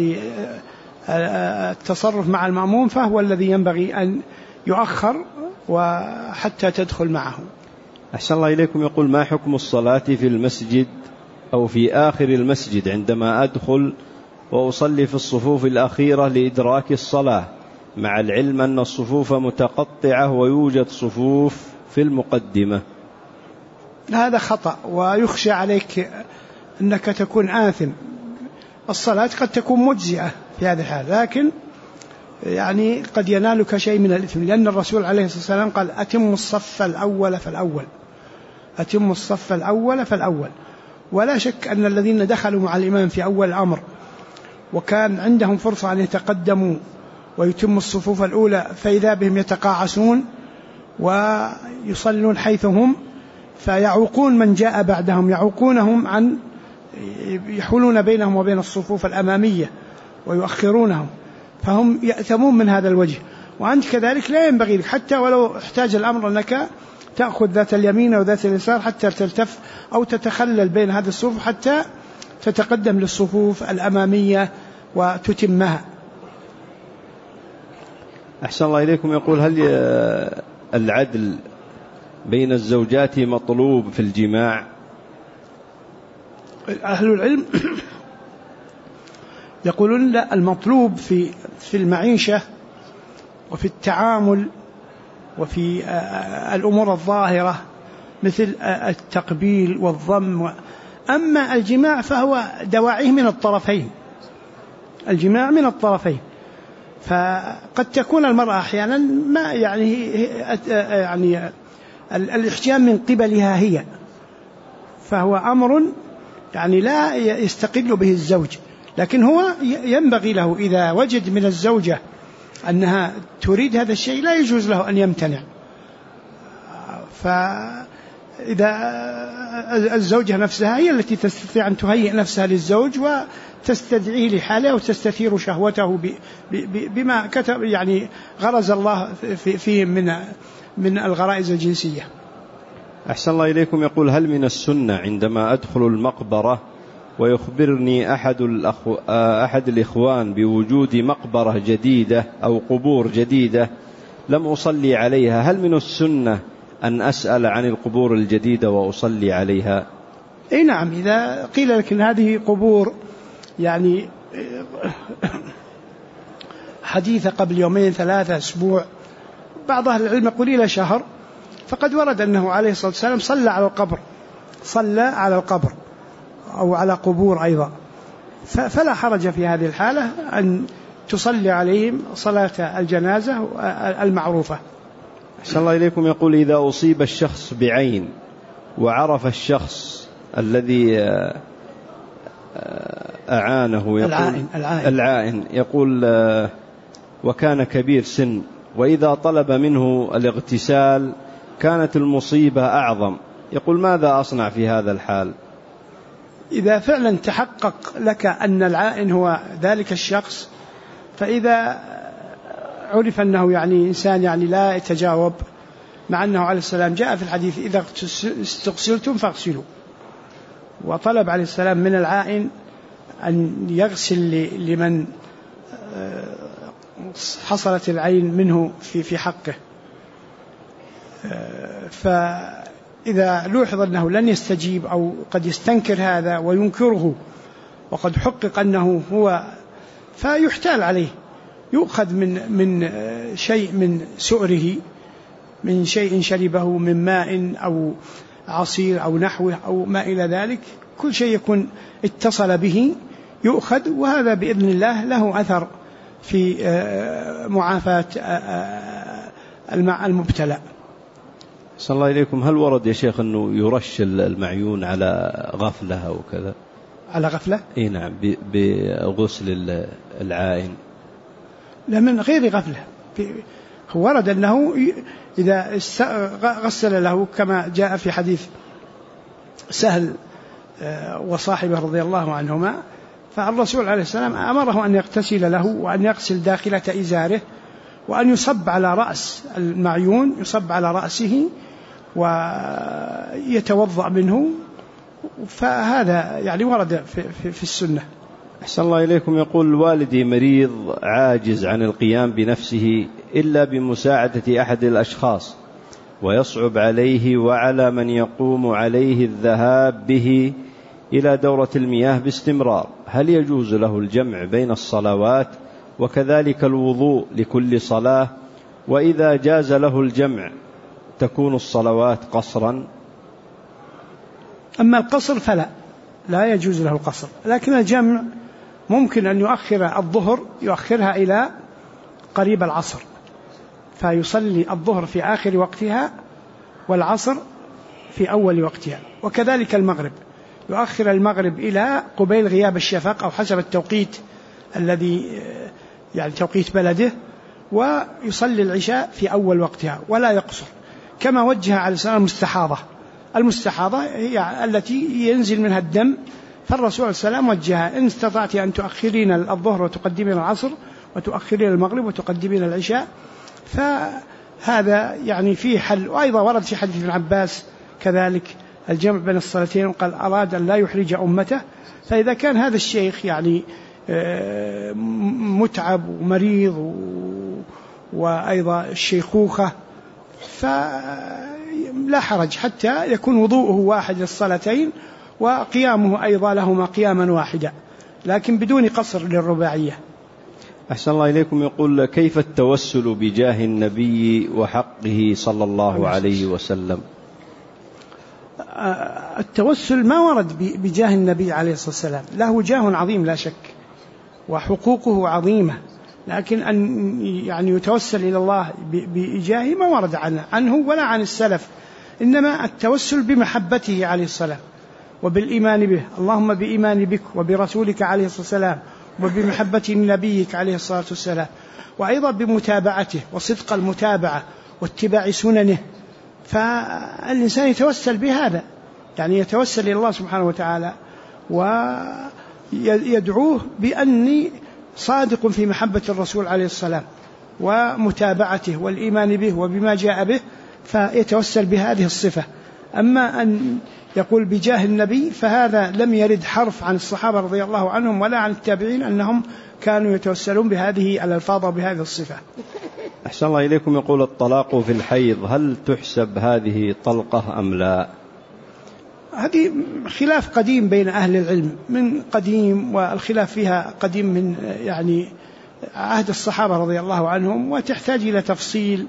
للتصرف مع المأمون فهو الذي ينبغي أن يؤخر وحتى تدخل معه. أحسن الله إليكم. يقول: ما حكم الصلاة في المسجد أو في آخر المسجد عندما أدخل وأصلي في الصفوف الأخيرة لإدراك الصلاة، مع العلم أن الصفوف متقطعة ويوجد صفوف في المقدمة؟ هذا خطأ، ويخشى عليك أنك تكون آثم. الصلاة قد تكون مجزئة في هذا الحال، لكن يعني قد ينالك شيء من الإثم، لأن الرسول عليه الصلاة والسلام قال: أتم الصف الأول فالأول، أتم الصف الأول فالأول. ولا شك أن الذين دخلوا مع الإمام في أول الأمر وكان عندهم فرصة أن يتقدموا ويتم الصفوف الأولى فإذا بهم يتقاعسون ويصلون حيث هم، فيعوقون من جاء بعدهم، يعوقونهم عن، يحولون بينهم وبين الصفوف الأمامية ويؤخرونهم، فهم يأثمون من هذا الوجه. وأنت كذلك لا ينبغي لك، حتى ولو احتاج الأمر أنك تأخذ ذات اليمين أو ذات اليسار حتى تلتف أو تتخلل بين هذه الصفوف حتى تتقدم للصفوف الأمامية وتتمها. أحسن الله إليكم. يقول: هل العدل بين الزوجات مطلوب في الجماع؟ أهل العلم يقولون لا، المطلوب في المعيشة وفي التعامل وفي الأمور الظاهرة مثل التقبيل والضم. أما الجماع فهو دواعيه من الطرفين، الجماع من الطرفين، فقد تكون المرأة أحيانا ما يعني الاحجام من قبلها هي، فهو أمر يعني لا يستقل به الزوج، لكن هو ينبغي له إذا وجد من الزوجة أنها تريد هذا الشيء لا يجوز له أن يمتنع. فإذا الزوجة نفسها هي التي تستطيع أن تهيئ نفسها للزوج وتستدعيه لحاله وتستثير شهوته بما كتب يعني غرز الله فيه من الغرائز الجنسية. أحسن الله إليكم. يقول: هل من السنة عندما أدخل المقبرة ويخبرني أحد الإخوان بوجود مقبرة جديدة أو قبور جديدة لم أصلي عليها، هل من السنة أن أسأل عن القبور الجديدة وأصلي عليها؟ إيه نعم، إذا قيل لك إن هذه قبور يعني حديثة قبل يومين 3 أسبوع، بعض أهل العلم يقول إلى شهر، فقد ورد أنه عليه الصلاة والسلام صلى على القبر أو على قبور أيضا، فلا حرج في هذه الحالة أن تصلي عليهم صلاة الجنازة المعروفة. أحسن الله إليكم. يقول: إذا أصيب الشخص بعين وعرف الشخص الذي أعانه، يقول العائن، يقول وكان كبير سن، وإذا طلب منه الاغتسال كانت المصيبة أعظم، يقول: ماذا أصنع في هذا الحال؟ إذا فعلا تحقق لك أن العائن هو ذلك الشخص، فإذا عرف أنه يعني إنسان يعني لا يتجاوب، مع أنه عليه السلام جاء في الحديث: إذا استغسلتم فاغسلوا، وطلب عليه السلام من العائن أن يغسل لمن حصلت العين منه في حقه. فإذا لوحظ أنه لن يستجيب أو قد يستنكر هذا وينكره وقد حقق أنه هو، فيحتال عليه، يؤخذ من شيء من سؤره، من شيء شربه من ماء أو عصير أو نحوه أو ما إلى ذلك، كل شيء يكون اتصل به يؤخذ، وهذا بإذن الله له أثر في معافاة المبتلى. صلى الله إليكم. هل ورد يا شيخ أنه يرش المعيون على غفلة أو كذا؟ على غفلة؟ إيه نعم، بغسل العائن. لا، من غير غفلة. ورد أنه إذا غسل له كما جاء في حديث سهل وصاحبه رضي الله عنهما، فالرسول عليه السلام أمره أن يغتسل له وأن يغسل داخلة إزاره وأن يصب على رأس المعيون، يصب على رأسه ويتوضأ منه. فهذا يعني ورد في السنة. أحسن الله إليكم. يقول والدي مريض عاجز عن القيام بنفسه إلا بمساعدة أحد الأشخاص، ويصعب عليه وعلى من يقوم عليه الذهاب به إلى دورة المياه باستمرار، هل يجوز له الجمع بين الصلوات وكذلك الوضوء لكل صلاة؟ وإذا جاز له الجمع تكون الصلوات قصرا؟ أما القصر فلا، لا يجوز له القصر، لكن الجمع ممكن أن يؤخر الظهر، يؤخرها إلى قريب العصر، فيصلي الظهر في آخر وقتها والعصر في أول وقتها. وكذلك المغرب، يؤخر المغرب إلى قبيل غياب الشفق أو حسب التوقيت الذي يعني توقيت بلده، ويصلي العشاء في أول وقتها ولا يقصر. كما وجه عليه السلام المستحاضة هي التي ينزل منها الدم، فالرسول عليه السلام وجهها: إن استطعت أن تؤخرين الظهر وتقدمين العصر وتؤخرين المغرب وتقدمين العشاء فهذا يعني فيه حل. وأيضا ورد في حديث ابن عباس كذلك الجمع بين الصلاتين، وقال أراد أن لا يحرج أمته. فإذا كان هذا الشيخ يعني متعب ومريض وأيضا الشيخوخة فلا حرج حتى يكون وضوءه واحد للصلاتين وقيامه أيضا لهما قياما واحدا، لكن بدون قصر للرباعية. أحسن الله إليكم. يقول: كيف التوسل بجاه النبي وحقه صلى الله عليه وسلم؟ التوسل ما ورد بجاه النبي عليه الصلاة والسلام، له جاه عظيم لا شك وحقوقه عظيمة، لكن أن يعني يتوسل إلى الله بجاهه ما ورد عنه ولا عن السلف، إنما التوسل بمحبته عليه السلام وبالإيمان به، اللهم بإيمان بك وبرسولك عليه الصلاة والسلام وبمحبة نبيك عليه الصلاة والسلام، وأيضا بمتابعته وصدق المتابعة واتباع سننه. فالإنسان يتوسل بهذا، يعني يتوسل إلى الله سبحانه وتعالى ويدعوه بأني صادق في محبة الرسول عليه السلام ومتابعته والإيمان به وبما جاء به، فيتوسل بهذه الصفة. أما أن يقول بجاه النبي فهذا لم يرد حرف عن الصحابة رضي الله عنهم ولا عن التابعين أنهم كانوا يتوسلون بهذه الألفاظ وبهذه الصفة. أحسن الله إليكم. يقول: الطلاق في الحيض هل تحسب هذه طلقة أم لا؟ هذه خلاف قديم بين أهل العلم من قديم، والخلاف فيها قديم من يعني عهد الصحابة رضي الله عنهم، وتحتاج إلى تفصيل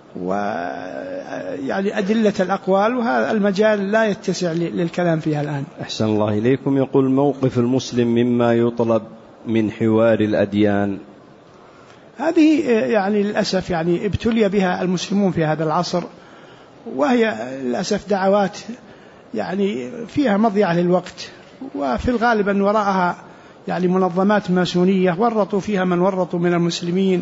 ويعني أدلة الأقوال، وهذا المجال لا يتسع للكلام فيها الآن. أحسن الله إليكم. يقول: موقف المسلم مما يطلب من حوار الأديان؟ هذه يعني للأسف يعني ابتلي بها المسلمون في هذا العصر، وهي للأسف دعوات يعني فيها مضيعة للوقت، وفي الغالب أن وراءها يعني منظمات ماسونية ورطوا فيها من ورطوا من المسلمين.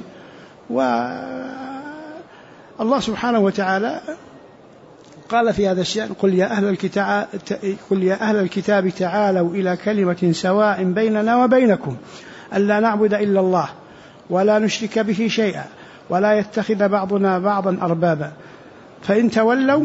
والله سبحانه وتعالى قال في هذا الشأن: قل يا أهل الكتاب تعالوا إلى كلمة سواء بيننا وبينكم ألا نعبد إلا الله ولا نشرك به شيئا ولا يتخذ بعضنا بعضا أربابا فإن تولوا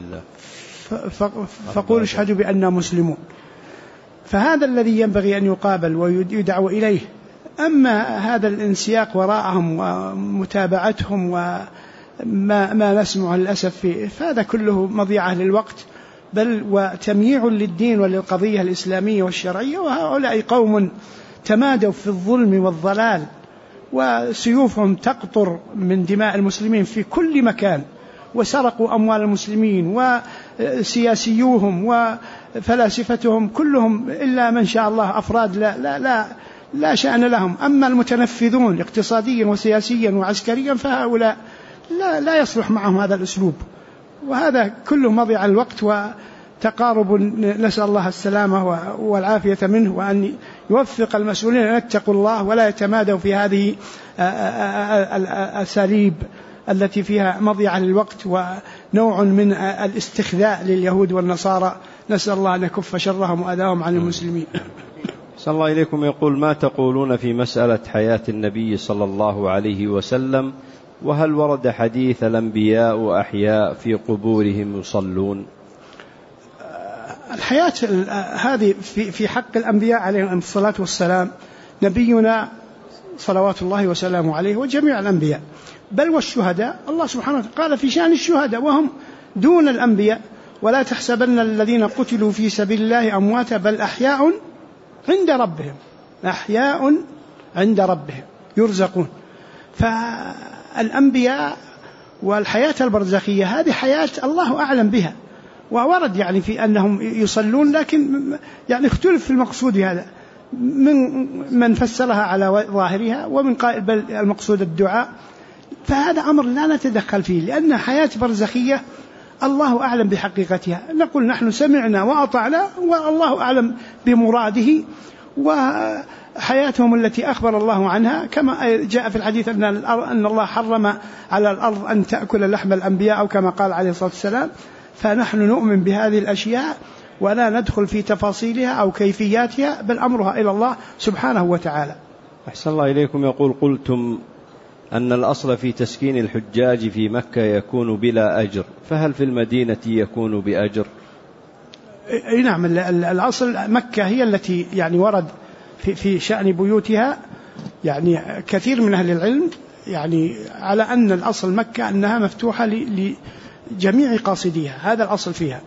فقولوا اشهدوا بأننا مسلمون. فهذا الذي ينبغي أن يقابل ويدعو إليه. أما هذا الانسياق وراءهم ومتابعتهم وما نسمع للأسف فيه فهذا كله مضيعة للوقت، بل وتمييع للدين وللقضية الإسلامية والشرعية. وهؤلاء قوم تمادوا في الظلم والضلال، وسيوفهم تقطر من دماء المسلمين في كل مكان، وسرقوا أموال المسلمين، وسياسيوهم وفلاسفتهم كلهم إلا من شاء الله أفراد لا شأن لهم. أما المتنفذون اقتصاديا وسياسيا وعسكريا فهؤلاء لا يصلح معهم هذا الأسلوب، وهذا كله مضيع الوقت وتقارب. نسأل الله السلامة والعافية منه، وأن يوفق المسؤولين أن يتقوا الله ولا يتمادوا في هذه الأساليب التي فيها مضيعة للوقت ونوع من الاستخذاء لليهود والنصارى. نسأل الله أن يكف شرهم وأذاهم عن المسلمين. صلى الله إليكم يقول: ما تقولون في مسألة حياة النبي صلى الله عليه وسلم، وهل ورد حديث الأنبياء أحياء في قبورهم يصلون؟ الحياة هذه في حق الأنبياء عليهم الصلاة والسلام، نبينا صلوات الله وسلامه عليه وجميع الأنبياء بل والشهداء، الله سبحانه وتعالى قال في شأن الشهداء وهم دون الأنبياء: ولا تحسبن الذين قتلوا في سبيل الله أمواتا بل أحياء عند ربهم، أحياء عند ربهم يرزقون. فالأنبياء والحياة البرزخية هذه حياة الله أعلم بها، وورد يعني في أنهم يصلون، لكن يعني اختلف في المقصود هذا، من فسرها على ظاهرها ومن قائل بل المقصود الدعاء. فهذا أمر لا نتدخل فيه، لأن حياة برزخية الله أعلم بحقيقتها. نقول نحن سمعنا وأطعنا والله أعلم بمراده، وحياتهم التي أخبر الله عنها كما جاء في الحديث أن الله حرم على الأرض أن تأكل لحم الأنبياء، أو كما قال عليه الصلاة والسلام. فنحن نؤمن بهذه الأشياء ولا ندخل في تفاصيلها أو كيفياتها، بل أمرها إلى الله سبحانه وتعالى. أحسن الله إليكم. يقول: قلتم أن الأصل في تسكين الحجاج في مكة يكون بلا أجر، فهل في المدينة يكون بأجر؟ نعم، الأصل مكة هي التي يعني ورد في شأن بيوتها يعني كثير من أهل العلم يعني على أن الأصل مكة أنها مفتوحة لجميع قاصديها، هذا الأصل فيها،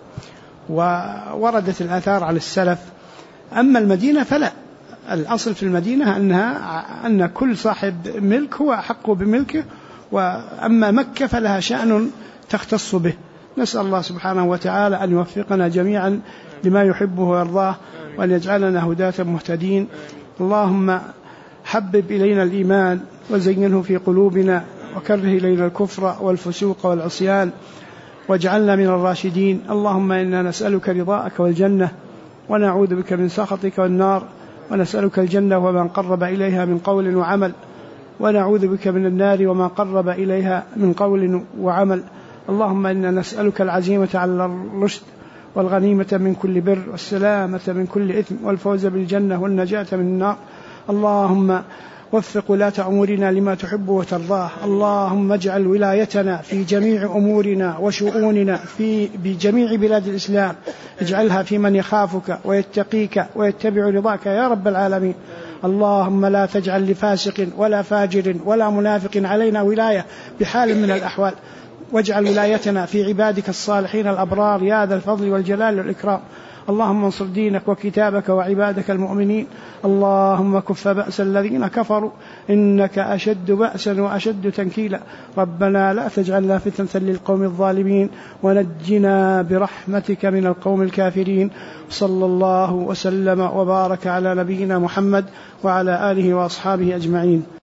ووردت الآثار على السلف. أما المدينة فلا، الأصل في المدينة أن كل صاحب ملك هو أحق بملكه، وأما مكة فلها شأن تختص به. نسأل الله سبحانه وتعالى أن يوفقنا جميعا لما يحبه ويرضاه، وأن يجعلنا هداة مهتدين. اللهم حبب إلينا الإيمان وزينه في قلوبنا، وكره إلينا الكفر والفسوق والعصيان، واجعلنا من الراشدين. اللهم إنا نسألك رضاءك والجنة، ونعوذ بك من سخطك والنار، ونسألك الجنة وما قرب إليها من قول وعمل، ونعوذ بك من النار وما قرب إليها من قول وعمل. اللهم إنا نسألك العزيمة على الرشد، والغنيمة من كل بر، والسلامة من كل إثم، والفوز بالجنة، والنجاة من النار. اللهم وفق ولاة أمورنا لما تحب وترضاه. اللهم اجعل ولايتنا في جميع أمورنا وشؤوننا بجميع بلاد الإسلام، اجعلها في من يخافك ويتقيك ويتبع رضاك يا رب العالمين. اللهم لا تجعل لفاسق ولا فاجر ولا منافق علينا ولاية بحال من الأحوال، واجعل ولايتنا في عبادك الصالحين الأبرار يا ذا الفضل والجلال والإكرام. اللهم انصر دينك وكتابك وعبادك المؤمنين. اللهم كف بأس الذين كفروا، إنك أشد بأسا وأشد تنكيلا. ربنا لا تجعلنا فتنة للقوم الظالمين، ونجنا برحمتك من القوم الكافرين. صلى الله وسلم وبارك على نبينا محمد وعلى آله وأصحابه أجمعين.